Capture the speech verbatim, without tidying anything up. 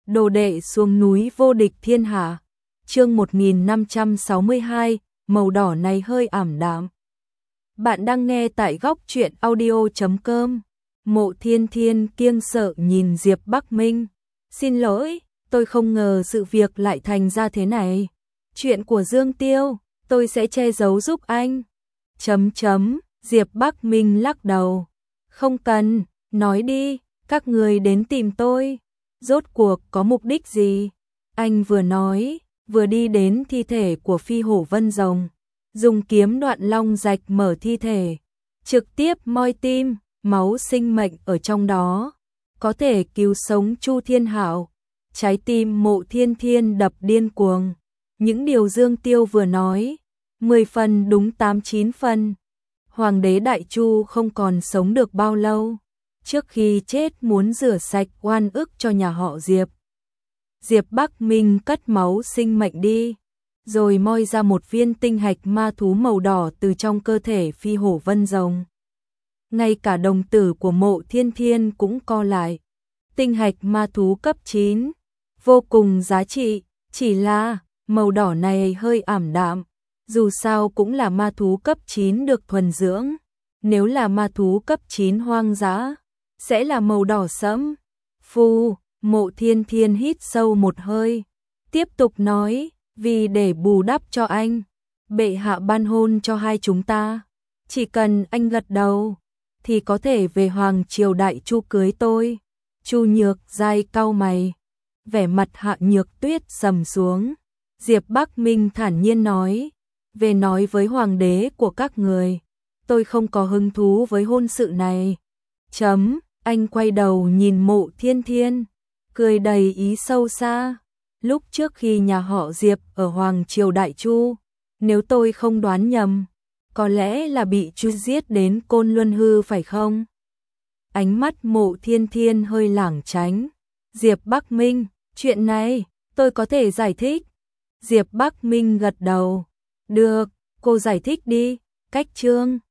Đồ đệ xuống núi vô địch thiên hạ. Chương một nghìn năm trăm sáu mươi hai, màu đỏ này hơi ảm đạm. Bạn đang nghe tại góc truyện audio chấm com. Mộ Thiên Thiên kiêng sợ nhìn Diệp Bắc Minh. Xin lỗi, tôi không ngờ sự việc lại thành ra thế này. Chuyện của Dương Tiêu, tôi sẽ che giấu giúp anh. Chấm chấm, Diệp Bắc Minh lắc đầu. Không cần, nói đi, các người đến tìm tôi. Rốt cuộc có mục đích gì? Anh vừa nói, vừa đi đến thi thể của Phi Hổ Vân Rồng, dùng kiếm đoạn long rạch mở thi thể, trực tiếp moi tim, máu sinh mệnh ở trong đó, có thể cứu sống Chu Thiên Hạo. Trái tim Mộ Thiên Thiên đập điên cuồng. Những điều Dương Tiêu vừa nói, mười phần đúng tám chín phần. Hoàng đế Đại Chu không còn sống được bao lâu. Trước khi chết muốn rửa sạch oan ức cho nhà họ Diệp. Diệp Bắc Minh cất máu sinh mệnh đi, rồi moi ra một viên tinh hạch ma thú màu đỏ từ trong cơ thể Phi Hổ Vân Rồng. Ngay cả đồng tử của Mộ Thiên Thiên cũng co lại. Tinh hạch ma thú cấp chín, vô cùng giá trị, chỉ là màu đỏ này hơi ảm đạm, dù sao cũng là ma thú cấp chín được thuần dưỡng, nếu là ma thú cấp chín hoang dã, sẽ là màu đỏ sẫm. Phu, Mộ Thiên Thiên hít sâu một hơi, tiếp tục nói, vì để bù đắp cho anh, bệ hạ ban hôn cho hai chúng ta, chỉ cần anh gật đầu, thì có thể về Hoàng Triều Đại Chu cưới tôi. Chu Nhược Giai cau mày, vẻ mặt Hạ Nhược Tuyết sầm xuống. Diệp Bắc Minh thản nhiên nói, về nói với hoàng đế của các người, tôi không có hứng thú với hôn sự này. Chấm, anh quay đầu nhìn Mộ Thiên Thiên, cười đầy ý sâu xa. Lúc trước khi nhà họ Diệp ở Hoàng Triều Đại Chu, nếu tôi không đoán nhầm, có lẽ là bị Chu giết đến Côn Luân hư phải không? Ánh mắt Mộ Thiên Thiên hơi lảng tránh. Diệp Bắc Minh, chuyện này, tôi có thể giải thích. Diệp Bắc Minh gật đầu. Được, cô giải thích đi. Cách chương